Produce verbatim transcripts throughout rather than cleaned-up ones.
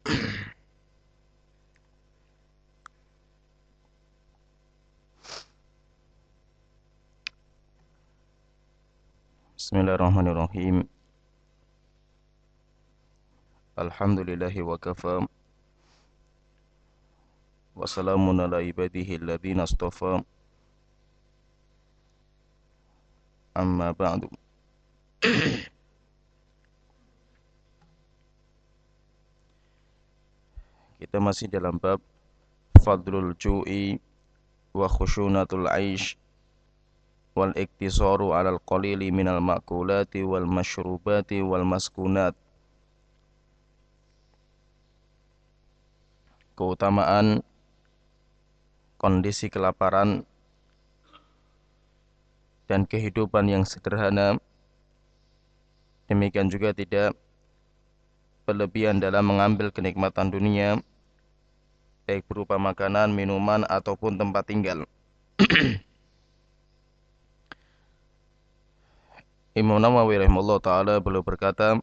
Bismillahirrahmanirrahim. Alhamdulillahi wa kafa. Wa salamun ala ibadihi alladhina astafa. Amma ba'du. Kita masih dalam bab Fadlul Ju'i wa khushunatul aish wal iktisaru alal qalili minal ma'kulati wal mashrubati wal maskunat. Keutamaan kondisi kelaparan dan kehidupan yang sederhana, demikian juga tidak berlebihan dalam mengambil kenikmatan dunia, baik berupa makanan, minuman, ataupun tempat tinggal. Imam Nawawi rahimahullah ta'ala beliau berkata,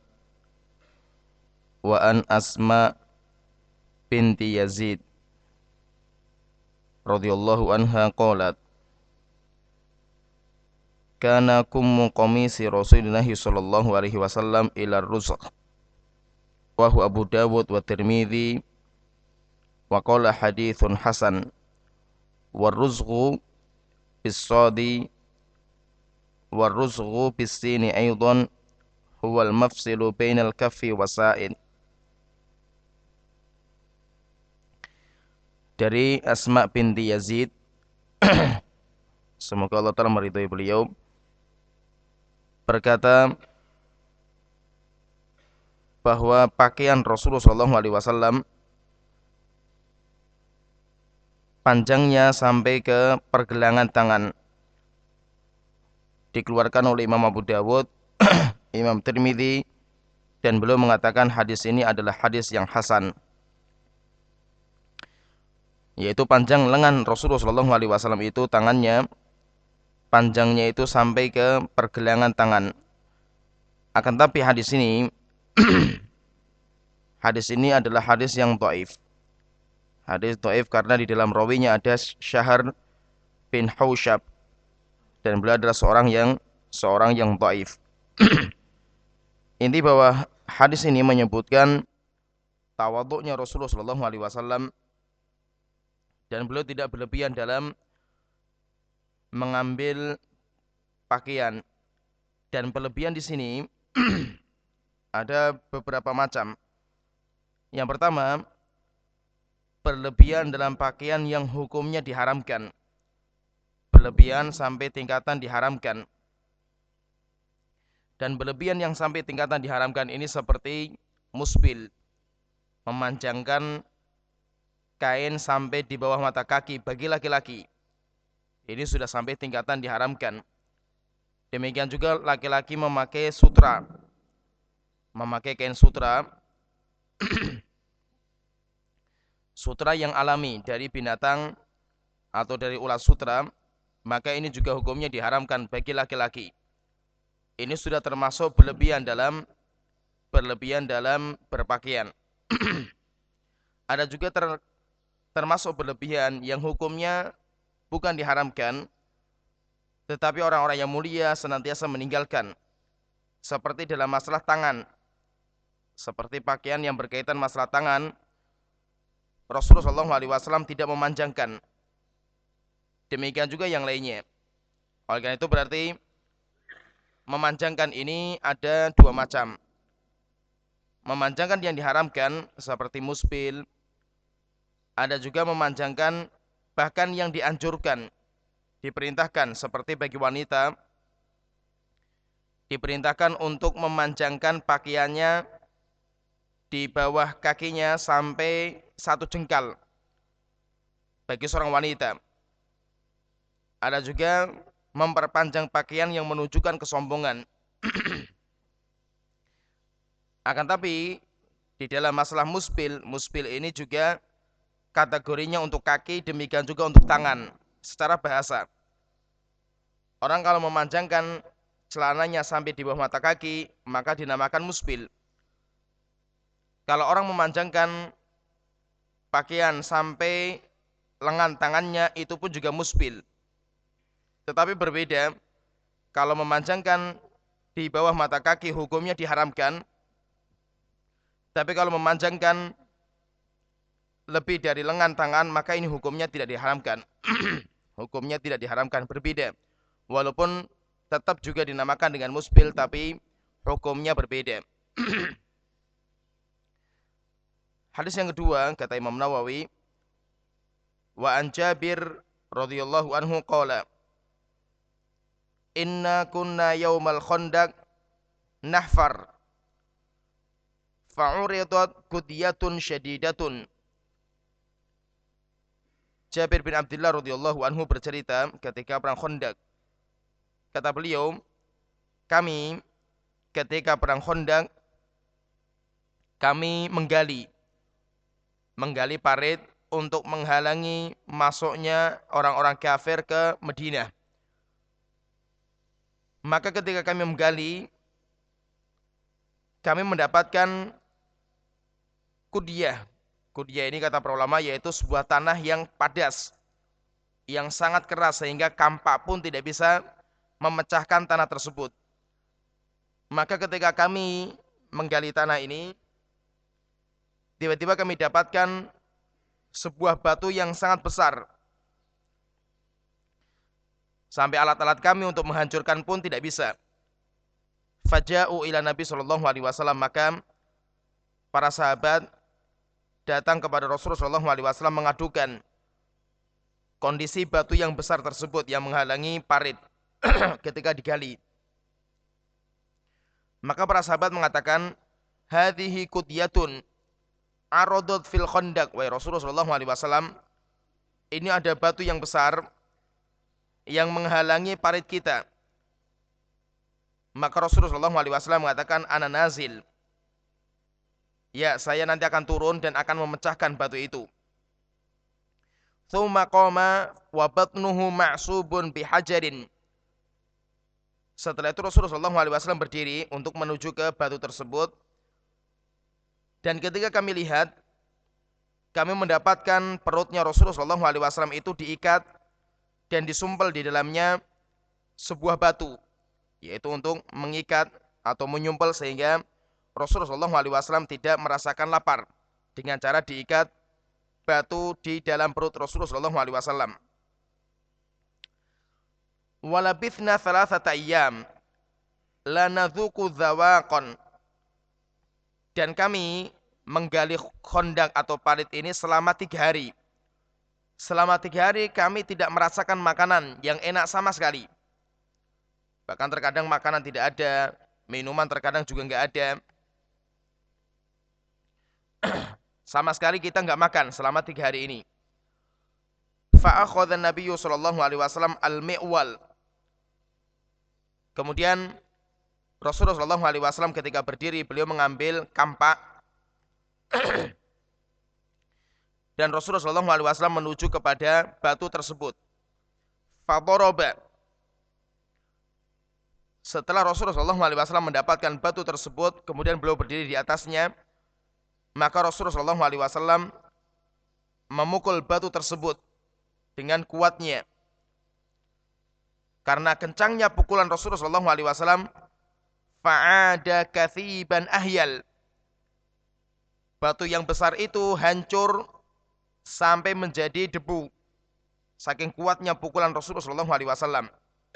wa an Asma binti Yazid radhiyallahu anha qalat, kana kummu qamisi Rasulillah sallallahu alaihi wasallam ila rusq wa huwa Abu Dawud wa Tirmidzi wa qala hadithun hasan wa ruzqu bis-sadi wa ruzqu bis-sini aidan huwa al-mafsilu bainal kaffi wasa'id. Dari Asma binti Yazid, semoga Allah Ta'ala meridhai beliau, berkata bahwa pakaian Rasulullah shallallahu alaihi wasallam panjangnya sampai ke pergelangan tangan. Dikeluarkan oleh Imam Abu Dawud, Imam Tirmidzi, dan beliau mengatakan hadis ini adalah hadis yang hasan, yaitu panjang lengan Rasulullah shallallahu alaihi wasallam itu, tangannya panjangnya itu sampai ke pergelangan tangan. Akan tapi hadis ini hadis ini adalah hadis yang dhaif. Hadis dhaif karena di dalam rawinya ada Syahr bin Hausyab, dan beliau adalah seorang yang seorang yang dhaif. Inti bahwa hadis ini menyebutkan tawadhu'nya Rasulullah shallallahu alaihi wasallam, dan beliau tidak berlebihan dalam mengambil pakaian. Dan berlebihan di sini ada beberapa macam. Yang pertama, berlebihan dalam pakaian yang hukumnya diharamkan. Berlebihan sampai tingkatan diharamkan. Dan berlebihan yang sampai tingkatan diharamkan ini seperti musbil, memanjangkan kain sampai di bawah mata kaki bagi laki-laki. Ini sudah sampai tingkatan diharamkan. Demikian juga laki-laki memakai sutra, memakai kain sutra, sutra yang alami dari binatang atau dari ulat sutra, maka ini juga hukumnya diharamkan bagi laki-laki. Ini sudah termasuk berlebihan dalam berlebihan dalam berpakaian. Ada juga ter, termasuk berlebihan yang hukumnya bukan diharamkan, tetapi orang-orang yang mulia senantiasa meninggalkan, seperti dalam masalah tangan. Seperti pakaian yang berkaitan masalah tangan, Rasulullah shallallahu alaihi wasallam tidak memanjangkan. Demikian juga yang lainnya. Oleh karena itu berarti memanjangkan ini ada dua macam. Memanjangkan yang diharamkan seperti musbil, ada juga memanjangkan bahkan yang dianjurkan, diperintahkan, seperti bagi wanita diperintahkan untuk memanjangkan pakaiannya di bawah kakinya sampai satu jengkal bagi seorang wanita. Ada juga memperpanjang pakaian yang menunjukkan kesombongan. Akan tapi di dalam masalah musbil, musbil ini juga kategorinya untuk kaki, demikian juga untuk tangan. Secara bahasa, orang kalau memanjangkan celananya sampai di bawah mata kaki, maka dinamakan musbil. Kalau orang memanjangkan pakaian sampai lengan tangannya, itu pun juga musbil. Tetapi berbeda, kalau memanjangkan di bawah mata kaki hukumnya diharamkan. Tapi kalau memanjangkan lebih dari lengan tangan, maka ini hukumnya tidak diharamkan. Hukumnya tidak diharamkan, berbeda. Walaupun tetap juga dinamakan dengan musbil, tapi hukumnya berbeda. Hadis yang kedua, kata Imam Nawawi, wa an Jabir radhiyallahu anhu qala, inna kunna yaumal khandaq nahfar fa'uridat kudiyatun syadidatun. Jabir bin Abdullah radhiyallahu anhu bercerita ketika perang Khandaq. Kata beliau, kami ketika perang Khandaq kami menggali menggali parit untuk menghalangi masuknya orang-orang kafir ke Madinah. Maka ketika kami menggali, kami mendapatkan kudiyah. Kudiyah ini kata para ulama yaitu sebuah tanah yang padas, yang sangat keras sehingga kampak pun tidak bisa memecahkan tanah tersebut. Maka ketika kami menggali tanah ini, tiba-tiba kami dapatkan sebuah batu yang sangat besar. Sampai alat-alat kami untuk menghancurkan pun tidak bisa. Faja'u ila Nabi sallallahu alaihi wasallam, maka para sahabat datang kepada Rasulullah sallallahu alaihi wasallam mengadukan kondisi batu yang besar tersebut yang menghalangi parit ketika digali. Maka para sahabat mengatakan, hadhihi kudyatun aradut fil khandaq. Wahai Rasulullah sallallahu alaihi wasallam, ini ada batu yang besar yang menghalangi parit kita. Maka Rasulullah sallallahu alaihi wasallam mengatakan, ana nazil. Ya, saya nanti akan turun dan akan memecahkan batu itu. Tsumma qama wa batnuhu ma'subun bihajarin. Setelah itu Rasulullah sallallahu alaihi wasallam berdiri untuk menuju ke batu tersebut. Dan ketika kami lihat, kami mendapatkan perutnya Rasulullah sallallahu alaihi wasallam itu diikat dan disumpel di dalamnya sebuah batu, yaitu untuk mengikat atau menyumpel sehingga Rasulullah sallallahu alaihi wasallam tidak merasakan lapar dengan cara diikat batu di dalam perut Rasulullah sallallahu alaihi wasallam. Walabithna thalathata ayyam la nadzuqu dzawaqan. Dan kami menggali khandaq atau parit ini selama tiga hari. Selama tiga hari kami tidak merasakan makanan yang enak sama sekali. Bahkan terkadang makanan tidak ada, minuman terkadang juga nggak ada. Sama sekali kita nggak makan selama tiga hari ini. Fa'akhadha an-nabiyyu sallallahu alaihi wasallam al-mi'wal. Kemudian Rasulullah sallallahu alaihi wasallam ketika berdiri beliau mengambil kampak dan Rasulullah sallallahu alaihi wasallam menuju kepada batu tersebut. Fadoroba. Setelah Rasulullah sallallahu alaihi wasallam mendapatkan batu tersebut, kemudian beliau berdiri di atasnya, maka Rasulullah sallallahu alaihi wasallam memukul batu tersebut dengan kuatnya. Karena kencangnya pukulan Rasulullah sallallahu alaihi wasallam, fa'ada kathiban ahyal. Batu yang besar itu hancur sampai menjadi debu. Saking kuatnya pukulan Rasulullah sallallahu alaihi wasallam.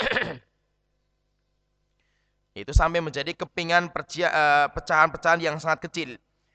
Itu sampai menjadi kepingan pecahan-pecahan yang sangat kecil.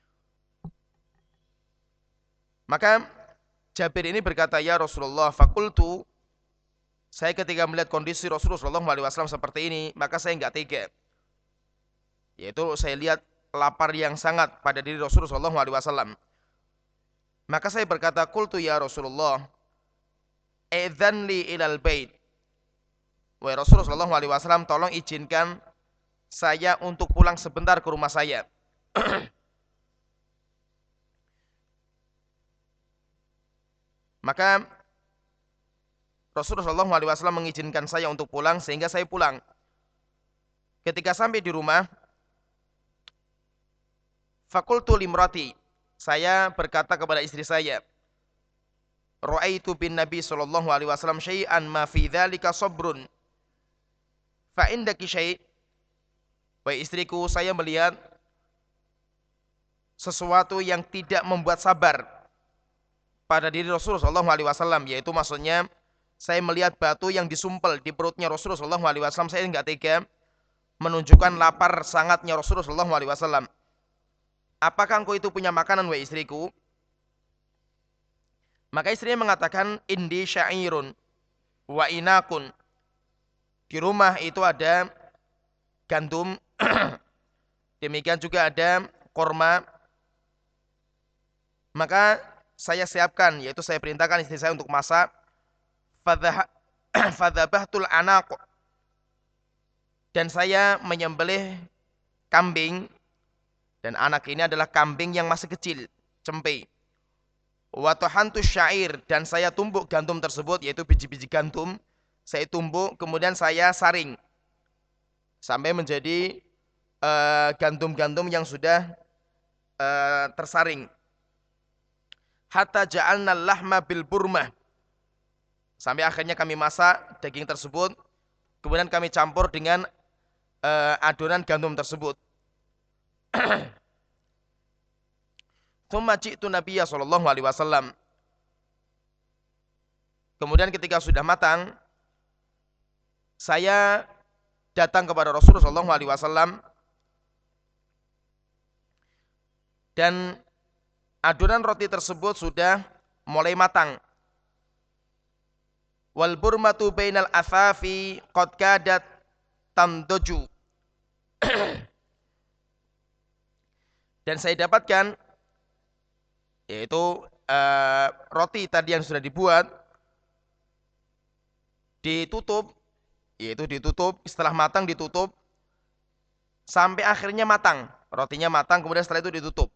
Maka Jabir ini berkata, ya Rasulullah, fakultu, saya ketika melihat kondisi Rasulullah sallallahu alaihi wasallam seperti ini, maka saya enggak tega. Yaitu saya lihat lapar yang sangat pada diri Rasulullah sallallahu alaihi wasallam. Maka saya berkata, qultu ya Rasulullah, idzan li ilal bait. Wahai Rasulullah sallallahu alaihi wasallam, tolong izinkan saya untuk pulang sebentar ke rumah saya. Maka Rasulullah sallallahu alaihi wasallam mengizinkan saya untuk pulang sehingga saya pulang. Ketika sampai di rumah, Fakultu limrati, saya berkata kepada istri saya, Ra'aitu bin Nabi sallallahu alaihi wasallam syai'an ma fi dzalika sabrun. Fa indaki syai'. Wahai istriku, saya melihat sesuatu yang tidak membuat sabar pada diri Rasulullah sallallahu alaihi wasallam, yaitu maksudnya saya melihat batu yang disumpel di perutnya Rasulullah sallallahu alaihi wasallam, saya enggak tega, menunjukkan lapar sangatnya Rasulullah sallallahu alaihi wasallam. Apakah engkau itu punya makanan, wahai istriku? Maka istrinya mengatakan, indi syairun wa inakun. Di rumah itu ada gandum, demikian juga ada korma. Maka saya siapkan, yaitu saya perintahkan istri saya untuk masak. Fadhabahtul anaq, dan saya menyembelih kambing, dan anak ini adalah kambing yang masih kecil, cempe. Wa tahantu syair, dan saya tumbuk gandum tersebut, yaitu biji-biji gandum, saya tumbuk, kemudian saya saring sampai menjadi gandum-gandum uh, yang sudah uh, tersaring. Hatta ja'alna lahma bil burmah, sampai akhirnya kami masak daging tersebut, kemudian kami campur dengan uh, adonan gandum tersebut. Tsumma ji'tu Nabiyya sallallahu alaihi wasallam. Kemudian ketika sudah matang, saya datang kepada Rasulullah sallallahu alaihi wasallam, dan adonan roti tersebut sudah mulai matang. Wal burmatu bainal athafi qad kadat tamdoju. Dan saya dapatkan, yaitu uh, roti tadi yang sudah dibuat ditutup, yaitu ditutup setelah matang, ditutup sampai akhirnya matang, rotinya matang, kemudian setelah itu ditutup.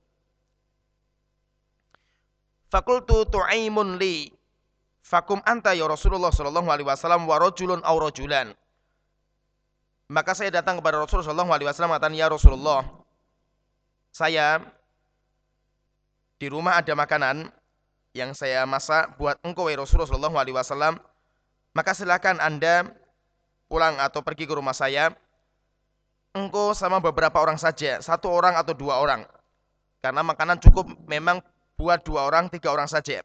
Fakultu tu'aimun li fakum anta ya Rasulullah sallallahu alaihi wasallam wa rajulun aw rajulan. Maka saya datang kepada Rasulullah sallallahu alaihi wasallam mengatakan, ya Rasulullah, saya di rumah ada makanan yang saya masak buat engkau wahai Rasulullah sallallahu alaihi wasallam, maka silakan Anda pulang atau pergi ke rumah saya, engkau sama beberapa orang saja, satu orang atau dua orang, karena makanan cukup memang buat dua orang, tiga orang saja.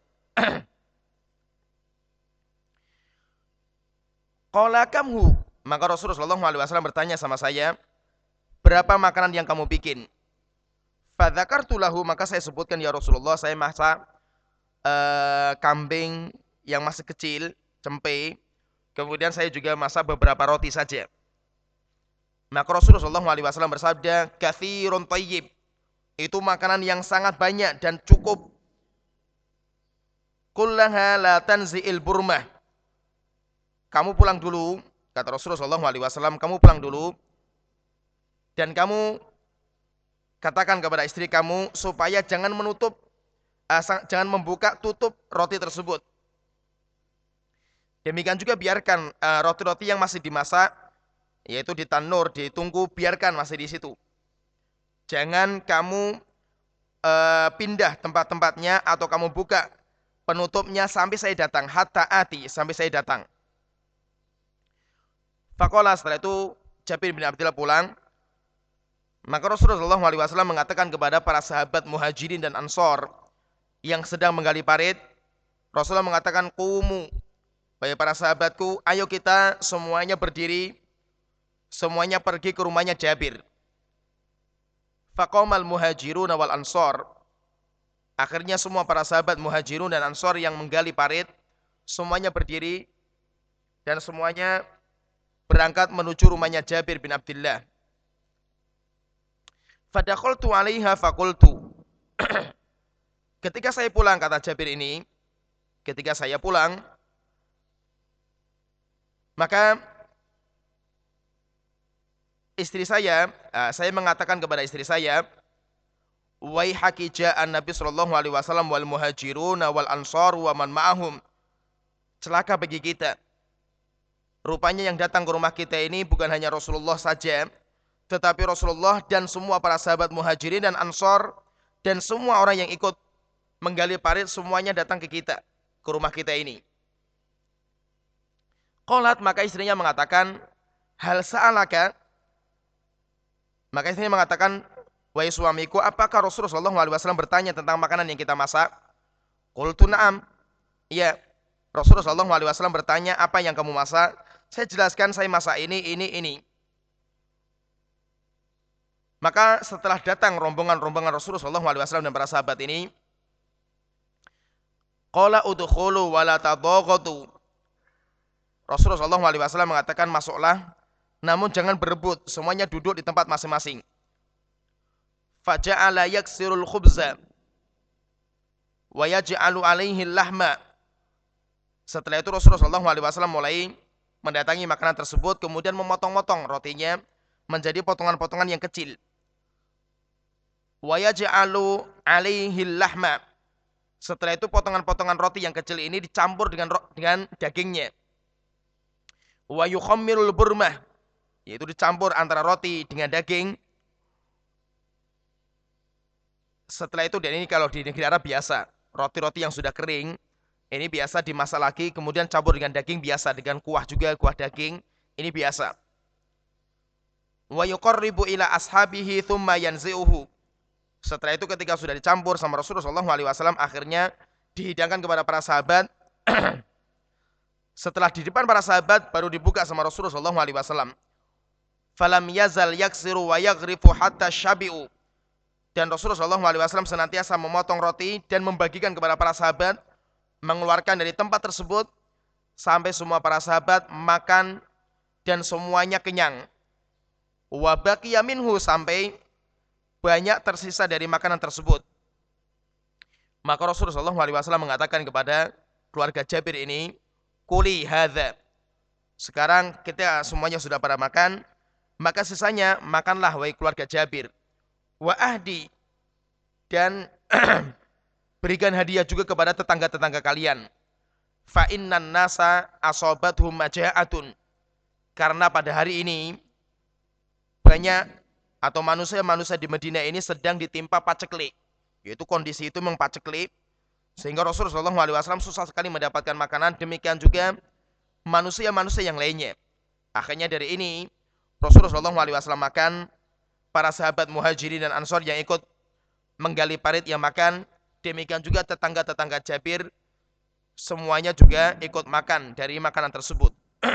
Qala kamhu, maka Rasulullah sallallahu alaihi wasallam bertanya sama saya, berapa makanan yang kamu bikin? Fadzakartu lahu, maka saya sebutkan, ya Rasulullah, saya masak uh, kambing yang masih kecil, cempe, kemudian saya juga masak beberapa roti saja. Maka Rasulullah sallallahu alaihi wasallam bersabda, katsirun thayyib, itu makanan yang sangat banyak dan cukup. Kullaha la tanzi'il burmah, kamu pulang dulu, kata Rasulullah sallallahu alaihi wasallam, kamu pulang dulu dan kamu katakan kepada istri kamu supaya jangan menutup, uh, jangan membuka tutup roti tersebut. Demikian juga biarkan uh, roti-roti yang masih dimasak, yaitu di tanur, ditunggu, biarkan masih di situ. Jangan kamu uh, pindah tempat-tempatnya atau kamu buka penutupnya sampai saya datang, hatta ati, sampai saya datang. Faqala, setelah itu Jabir bin Abdullah pulang. Maka Rasulullah sallallahu alaihi wasallam mengatakan kepada para sahabat Muhajirin dan Ansor yang sedang menggali parit, Rasulullah mengatakan, qumu, wahai para sahabatku, ayo kita semuanya berdiri, semuanya pergi ke rumahnya Jabir. Faqamal Muhajirun wal Ansor, akhirnya semua para sahabat Muhajirun dan Ansor yang menggali parit semuanya berdiri dan semuanya berangkat menuju rumahnya Jabir bin Abdullah. Fadakhaltu 'alaiha faqultu. Ketika saya pulang, kata Jabir ini, ketika saya pulang, maka istri saya, saya mengatakan kepada istri saya, waihaki ja'an Nabi sallallahu alaihi wasallam wal muhajirun wal ansar wa man ma'ahum. Celaka bagi kita. Rupanya yang datang ke rumah kita ini bukan hanya Rasulullah saja, Tetapi Rasulullah dan semua para sahabat Muhajirin dan Ansor dan semua orang yang ikut menggali parit semuanya datang ke kita, ke rumah kita ini. Qalat, maka istrinya mengatakan, hal sa'alaka, maka istrinya mengatakan, wahai suamiku, apakah Rasulullah shallallahu alaihi wasallam bertanya tentang makanan yang kita masak? Qultu na'am. Iya, Rasulullah shallallahu alaihi wasallam bertanya, apa yang kamu masak? Saya jelaskan, saya masak ini, ini, ini. Maka setelah datang rombongan-rombongan Rasulullah shallallahu alaihi wasallam dan para sahabat ini, qala udkhulu wa la tadaghatu. Rasulullah shallallahu alaihi wasallam mengatakan, masuklah, namun jangan berebut, semuanya duduk di tempat masing-masing. Faja'ala yaksirul khubza wa yaj'alu alaihi lahma. Setelah itu Rasulullah shallallahu alaihi wasallam mulai mendatangi makanan tersebut, kemudian memotong-motong rotinya menjadi potongan-potongan yang kecil. Wa yaj'alu alaihi lahma. Setelah itu potongan-potongan roti yang kecil ini dicampur dengan dengan dagingnya. Wa yukhammirul burmah, yaitu dicampur antara roti dengan daging. Setelah itu, dan ini kalau di negeri Arab biasa, roti-roti yang sudah kering ini biasa dimasak lagi, kemudian campur dengan daging biasa, dengan kuah juga, kuah daging, ini biasa. Wa yuqarribu ila ashabihi thumma yanzi'uhu. Setelah itu ketika sudah dicampur sama Rasulullah shallallahu alaihi wasallam, akhirnya dihidangkan kepada para sahabat. Setelah di depan para sahabat baru dibuka sama Rasulullah shallallahu alaihi wasallam. Falam yazal yaksiru wa yaghrifu hatta syabi'u. Dan Rasulullah shallallahu alaihi wasallam senantiasa memotong roti dan membagikan kepada para sahabat, mengeluarkan dari tempat tersebut sampai semua para sahabat makan dan semuanya kenyang. Wa baqiya minhu, sampai banyak tersisa dari makanan tersebut. Maka Rasulullah shallallahu alaihi wasallam mengatakan kepada keluarga Jabir ini, kuli hadza. Sekarang kita semuanya sudah pada makan, maka sisanya makanlah wahai keluarga Jabir. Wa ahdi, dan berikan hadiah juga kepada tetangga-tetangga kalian. Fa innan nasa asobathum maja'atun. Karena pada hari ini banyak atau manusia-manusia di Madinah ini sedang ditimpa paceklik, yaitu kondisi itu memang paceklik, sehingga Rasulullah shallallahu alaihi wasallam susah sekali mendapatkan makanan. Demikian juga manusia-manusia yang lainnya. Akhirnya dari ini Rasulullah shallallahu alaihi wasallam makan, para sahabat Muhajirin dan Ansor yang ikut menggali parit yang makan, demikian juga tetangga-tetangga Jabir semuanya juga ikut makan dari makanan tersebut.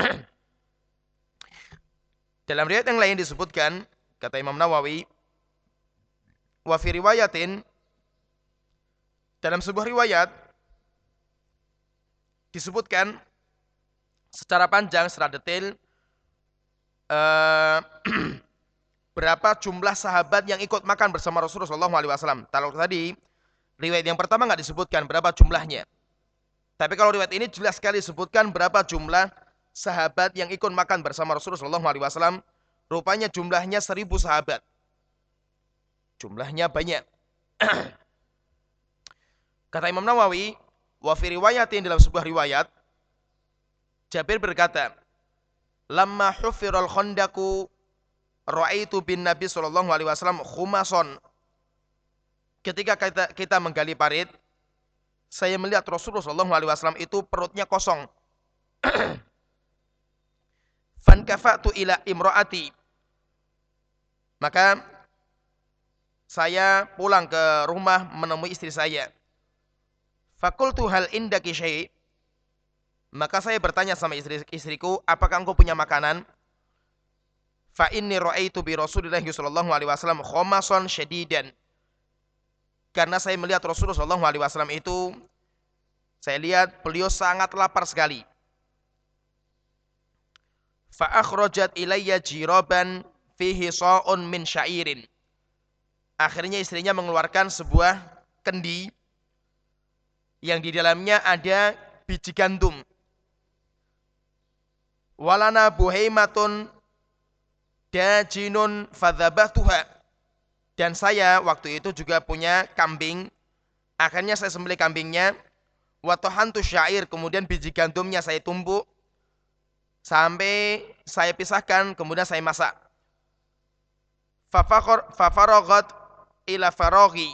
Dalam riwayat yang lain disebutkan, kata Imam Nawawi, wa fi riwayatin, dalam sebuah riwayat disebutkan secara panjang, secara detail, uh, berapa jumlah sahabat yang ikut makan bersama Rasulullah shallallahu alaihi wasallam. Kalau tadi riwayat yang pertama nggak disebutkan berapa jumlahnya, tapi kalau riwayat ini jelas sekali disebutkan berapa jumlah sahabat yang ikut makan bersama Rasulullah shallallahu alaihi wasallam. Rupanya jumlahnya seribu sahabat. Jumlahnya banyak. Kata Imam Nawawi, wa fi riwayatin, dalam sebuah riwayat, Jabir berkata, lamma hufiral khandaku ra'aitu bin Nabi sallallahu alaihi wasallam khumason. Ketika kita, kita menggali parit, saya melihat Rasulullah sallallahu alaihi wasallam itu perutnya kosong. Fankafa'tu ila imra'ati. Maka saya pulang ke rumah menemui istri saya. Fakultu hal indaki syai'. Maka saya bertanya sama istri, istriku, apakah engkau punya makanan? Fa inni ra'aitu bi Rasulillah sallallahu alaihi wasallam khomason syadidan. Karena saya melihat Rasulullah sallallahu alaihi wasallam itu, saya lihat beliau sangat lapar sekali. Fa akhrajat ilayya jiraban fihi sa'un min syairin. Akhirnya istrinya mengeluarkan sebuah kendi yang di dalamnya ada biji gandum. Walana buhaimatun dajinun fadzabatuha. Dan saya waktu itu juga punya kambing. Akhirnya saya sembelih kambingnya. Wa tahantu syair, kemudian biji gandumnya saya tumbuk sampai saya pisahkan, kemudian saya masak. Fafaraghat ila faraghi.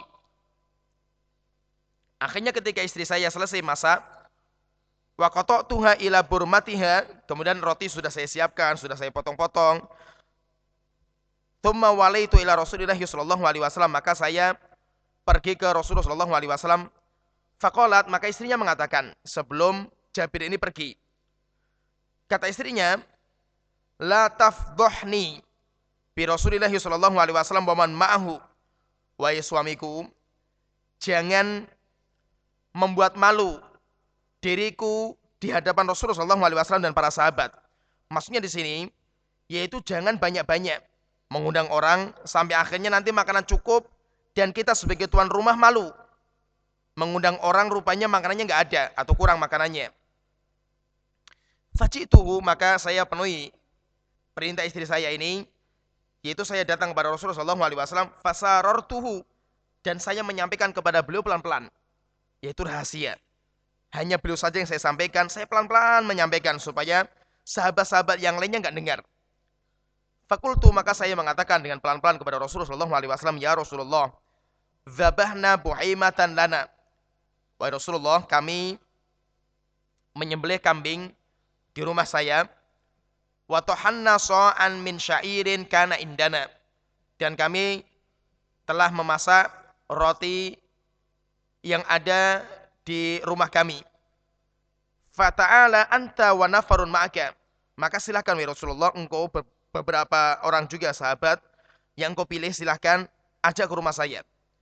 Akhirnya ketika istri saya selesai masak, wa qata'tuha ila burmatiha, kemudian roti sudah saya siapkan, sudah saya potong-potong. Tsumma walaitu ila Rasulillah sallallahu alaihi wasallam, maka saya pergi ke Rasulullah sallallahu alaihi wasallam. Faqalat, maka istrinya mengatakan sebelum Jabir ini pergi. Kata istrinya, la tafdhahni bi Rasulillah sallallahu alaihi wasallam wa man ma'ahu. Wahai suamiku, jangan membuat malu diriku di hadapan Rasulullah sallallahu alaihi wasallam dan para sahabat. Maksudnya di sini yaitu jangan banyak-banyak mengundang orang sampai akhirnya nanti makanan cukup dan kita sebagai tuan rumah malu. Mengundang orang rupanya makanannya nggak ada atau kurang makanannya. Faji'tuhu, maka saya penuhi perintah istri saya ini, yaitu saya datang kepada Rasulullah sallallahu alaihi wasallam, fasarartuhu, dan saya menyampaikan kepada beliau pelan-pelan, yaitu rahasia. Hanya beliau saja yang saya sampaikan, saya pelan-pelan menyampaikan supaya sahabat-sahabat yang lainnya nggak dengar. Fakultu, maka saya mengatakan dengan pelan-pelan kepada Rasulullah sallallahu alaihi wasallam, ya Rasulullah, dzabahna buhaimatan lana. Wahai Rasulullah, kami menyembelih kambing di rumah saya. Wa tahanna sa'an min syairin kana indana. Dan kami telah memasak roti yang ada di rumah kami. Fata'ala anta wa nafarun ma'aka. Maka silakan wahai Rasulullah, engkau beberapa orang juga sahabat yang engkau pilih, silahkan ajak ke rumah saya.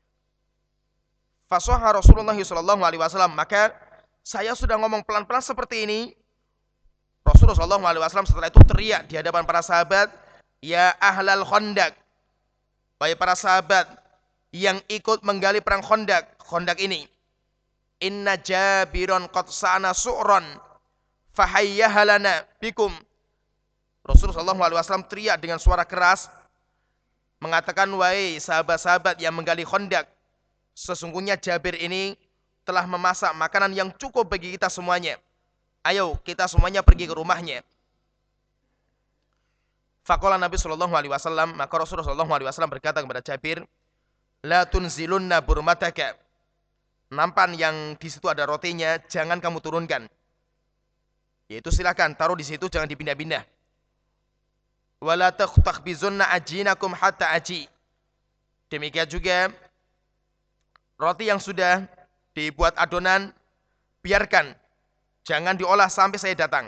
Fasoha Rasulullah sallallahu alaihi wasallam, maka saya sudah ngomong pelan-pelan seperti ini. Rasulullah sallallahu alaihi wasallam setelah itu teriak di hadapan para sahabat, ya ahlal Khandaq, wahai para sahabat yang ikut menggali perang Khandaq. Khandaq ini, inna Jabiron qad sa'ana su'ran fahayyahalana bikum. Rasulullah sallallahu alaihi wasallam teriak dengan suara keras mengatakan, wahai sahabat-sahabat yang menggali Khandaq, sesungguhnya Jabir ini telah memasak makanan yang cukup bagi kita semuanya. Ayo kita semuanya pergi ke rumahnya. Faqala Nabi sallallahu alaihi wasallam, maka Rasulullah sallallahu alaihi wasallam berkata kepada Jabir, la tunzilunna burmataka. Nampan yang di situ ada rotinya, jangan kamu turunkan. Yaitu silakan taruh di situ, jangan dipindah-pindah. Wala takhbizunna ajinakum hatta aji. Demikian juga roti yang sudah dibuat adonan, biarkan, jangan diolah sampai saya datang.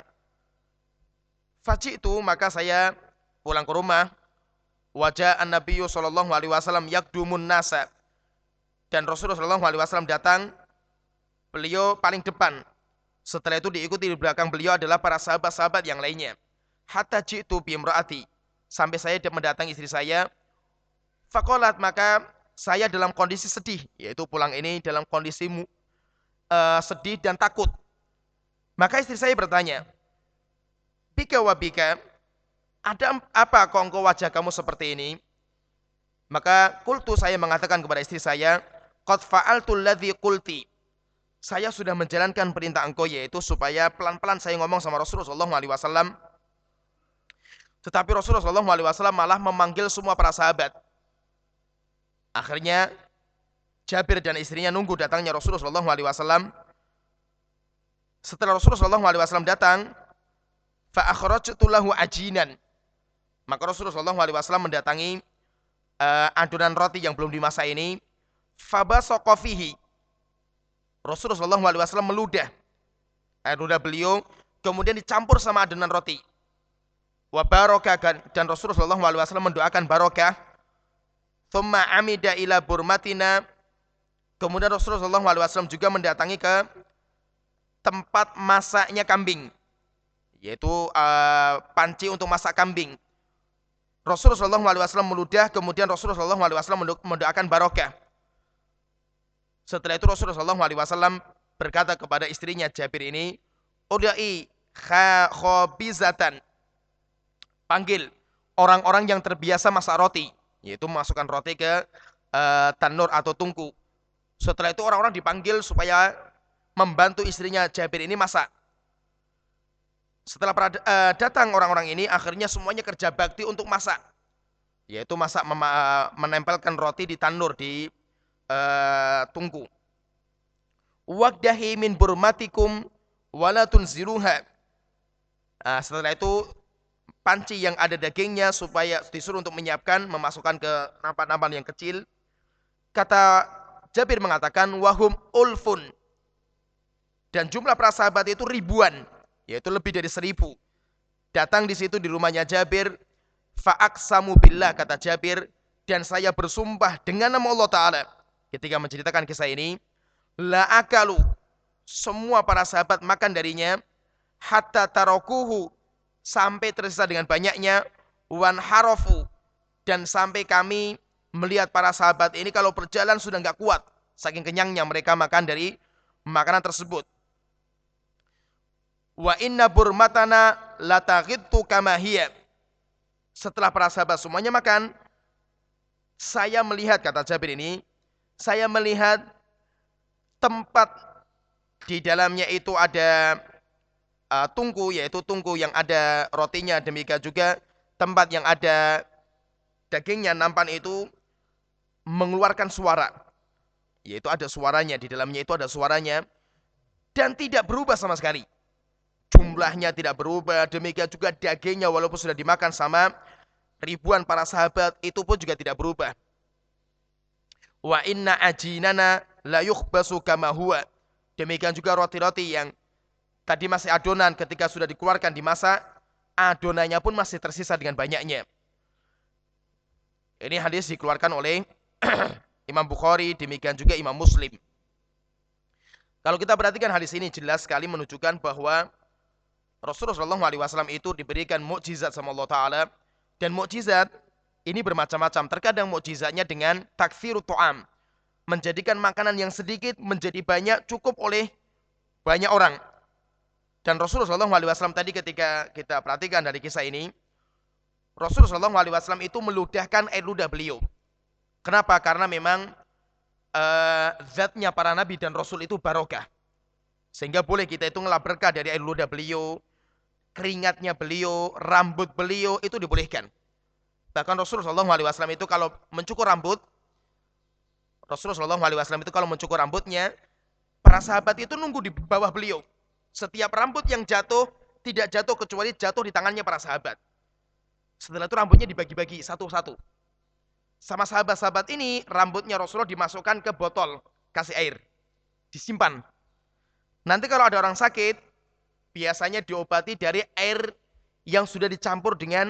Faji'tu, maka saya pulang ke rumah. Wajah an-Nabi sallallahu alaihi wasallam yakdumun nasa. Dan Rasulullah sallallahu alaihi wasallam datang, beliau paling depan. Setelah itu diikuti di belakang beliau adalah para sahabat-sahabat yang lainnya. Hatta ji'tu bi imraati, sampai saya mendatangi istri saya. Faqalat, maka saya dalam kondisi sedih, yaitu pulang ini dalam kondisi uh, sedih dan takut. Maka istri saya bertanya, bika wa bika, ada apa kok engkau wajah kamu seperti ini? Maka kultu, saya mengatakan kepada istri saya, qad fa'altu alladhi qulti. Saya sudah menjalankan perintah engkau, yaitu supaya pelan-pelan saya ngomong sama Rasulullah sallallahu alaihi wasallam. Tetapi Rasulullah sallallahu alaihi wasallam malah memanggil semua para sahabat. Akhirnya Jabir dan istrinya nunggu datangnya Rasulullah sallallahu alaihi wasallam. Setelah Rasulullah sallallahu alaihi wasallam datang, fa akhrajtu lahu ajinan. Maka Rasulullah sallallahu alaihi wasallam mendatangi uh, adonan roti yang belum dimasak ini. Fa basaqa fihi. Rasulullah sallallahu alaihi wasallam meludah adonan beliau, kemudian dicampur sama adonan roti. Wa baraka, dan Rasulullah sallallahu alaihi wasallam mendoakan barokah. Thumma amida ila burmatina. Kemudian Rasulullah sallallahu alaihi wasallam juga mendatangi ke tempat masaknya kambing, yaitu uh, panci untuk masak kambing. Rasulullah sallallahu alaihi wasallam meludah, kemudian Rasulullah sallallahu alaihi wasallam mendoakan barokah. Setelah itu Rasulullah sallallahu alaihi wasallam berkata kepada istrinya Jabir ini, udai khabizatan, panggil orang-orang yang terbiasa masak roti, yaitu memasukkan roti ke uh, tanur atau tungku. Setelah itu orang-orang dipanggil supaya membantu istrinya Jabir ini masak. Setelah uh, datang orang-orang ini, akhirnya semuanya kerja bakti untuk masak. yaitu masak menempelkan roti di tanur, di uh, tungku. Waqdahi min burmatikum wala tunziruha. Nah, setelah itu panci yang ada dagingnya supaya disuruh untuk menyiapkan, memasukkan ke nampan-nampan yang kecil. Kata Jabir mengatakan wahum ulfun, dan jumlah para sahabat itu ribuan, yaitu lebih dari seribu. Datang di situ di rumahnya Jabir. Fa'aqsamu billah, kata Jabir, dan saya bersumpah dengan nama Allah Ta'ala ketika menceritakan kisah ini, la akalu, semua para sahabat makan darinya, hatta tarokuhu, sampai tersisa dengan banyaknya, wan harofu, dan sampai kami melihat para sahabat ini kalau berjalan sudah nggak kuat, saking kenyangnya mereka makan dari makanan tersebut. Wa inna burmatana lataghittu kama hiya. Setelah para sahabat semuanya makan, saya melihat, kata Jabir ini, saya melihat tempat di dalamnya itu ada uh, tungku, yaitu tungku yang ada rotinya, demikian juga tempat yang ada dagingnya, nampan itu mengeluarkan suara, yaitu ada suaranya, di dalamnya itu ada suaranya, dan tidak berubah sama sekali. Jumlahnya tidak berubah, demikian juga dagingnya walaupun sudah dimakan sama ribuan para sahabat, itu pun juga tidak berubah. Wa inna ajinana la yukhbasu kama huwa. Demikian juga roti-roti yang tadi masih adonan, ketika sudah dikeluarkan dimasak, adonannya pun masih tersisa dengan banyaknya. Ini hadis dikeluarkan oleh Imam Bukhari, demikian juga Imam Muslim. Kalau kita perhatikan hadis ini jelas sekali menunjukkan bahwa Rasulullah shallallahu alaihi wasallam itu diberikan mukjizat sama Allah Ta'ala, dan mukjizat ini bermacam-macam. Terkadang mukjizatnya dengan takthirut ta'am, menjadikan makanan yang sedikit menjadi banyak, cukup oleh banyak orang. Dan Rasulullah shallallahu alaihi wasallam tadi ketika kita perhatikan dari kisah ini, Rasulullah shallallahu alaihi wasallam itu meludahkan air ludah beliau. Kenapa? Karena memang uh, zatnya para nabi dan rasul itu barokah, sehingga boleh kita itu ngelap berkah dari air ludah beliau, keringatnya beliau, rambut beliau, itu dibolehkan. Bahkan Rasulullah shallallahu alaihi wasallam itu kalau mencukur rambut, Rasulullah shallallahu alaihi wasallam itu kalau mencukur rambutnya, para sahabat itu nunggu di bawah beliau. Setiap rambut yang jatuh, tidak jatuh kecuali jatuh di tangannya para sahabat. Setelah itu rambutnya dibagi-bagi satu-satu. Sama sahabat-sahabat ini, rambutnya Rasulullah dimasukkan ke botol, kasih air, disimpan. Nanti kalau ada orang sakit, biasanya diobati dari air yang sudah dicampur dengan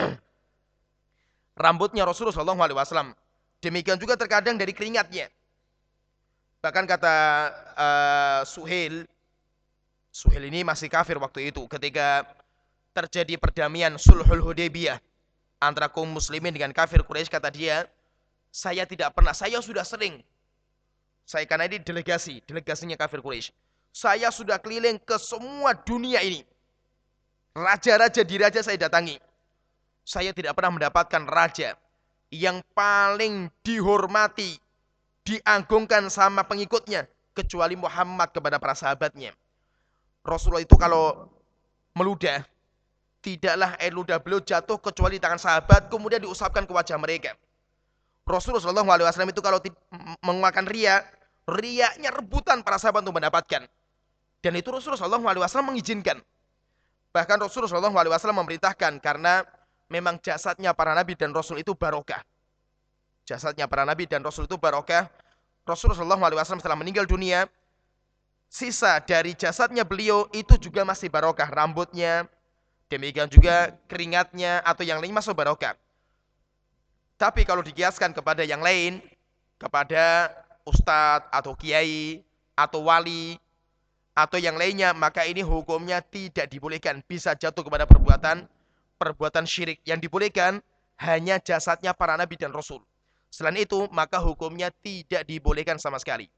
rambutnya Rasulullah shallallahu alaihi wasallam. Demikian juga terkadang dari keringatnya. Bahkan kata uh, Suhail, Suhail ini masih kafir waktu itu, ketika terjadi perdamaian Sulhul Hudaybiyah antara kaum muslimin dengan kafir Quraisy, kata dia, saya tidak pernah, saya sudah sering, saya karena ini delegasi, delegasinya kafir Quraisy, saya sudah keliling ke semua dunia ini, raja-raja di raja saya datangi, saya tidak pernah mendapatkan raja yang paling dihormati, diagungkan sama pengikutnya, kecuali Muhammad kepada para sahabatnya. Rasulullah itu kalau meludah, tidaklah air ludah beliau jatuh kecuali di tangan sahabat, kemudian diusapkan ke wajah mereka. Rasulullah shallallahu alaihi wasallam itu kalau mengeluarkan riak, riaknya rebutan para sahabat untuk mendapatkan. Dan itu Rasulullah shallallahu alaihi wasallam mengizinkan. Bahkan Rasulullah shallallahu alaihi wasallam memerintahkan, karena memang jasadnya para nabi dan rasul itu barokah. Jasadnya para nabi dan rasul itu barokah. Rasulullah shallallahu alaihi wasallam setelah meninggal dunia, sisa dari jasadnya beliau itu juga masih barokah. Rambutnya, demikian juga keringatnya atau yang lain masuk barokah. Tapi kalau dikiaskan kepada yang lain, kepada ustadz atau kiai atau wali atau yang lainnya, maka ini hukumnya tidak dibolehkan, bisa jatuh kepada perbuatan perbuatan syirik. Yang dibolehkan hanya jasadnya para nabi dan rasul. Selain itu, maka hukumnya tidak dibolehkan sama sekali.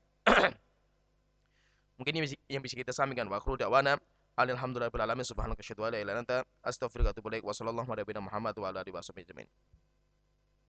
Mungkin ini yang bisa kita sampaikan. Wa akhiru da'wana alhamdulillahirabbil alamin, subhanaka asyhadu an la ilaha illa anta astaghfiruka wa atubu ilaik. Wassallallahu ala nabiyina Muhammad wa ala alihi wasallam.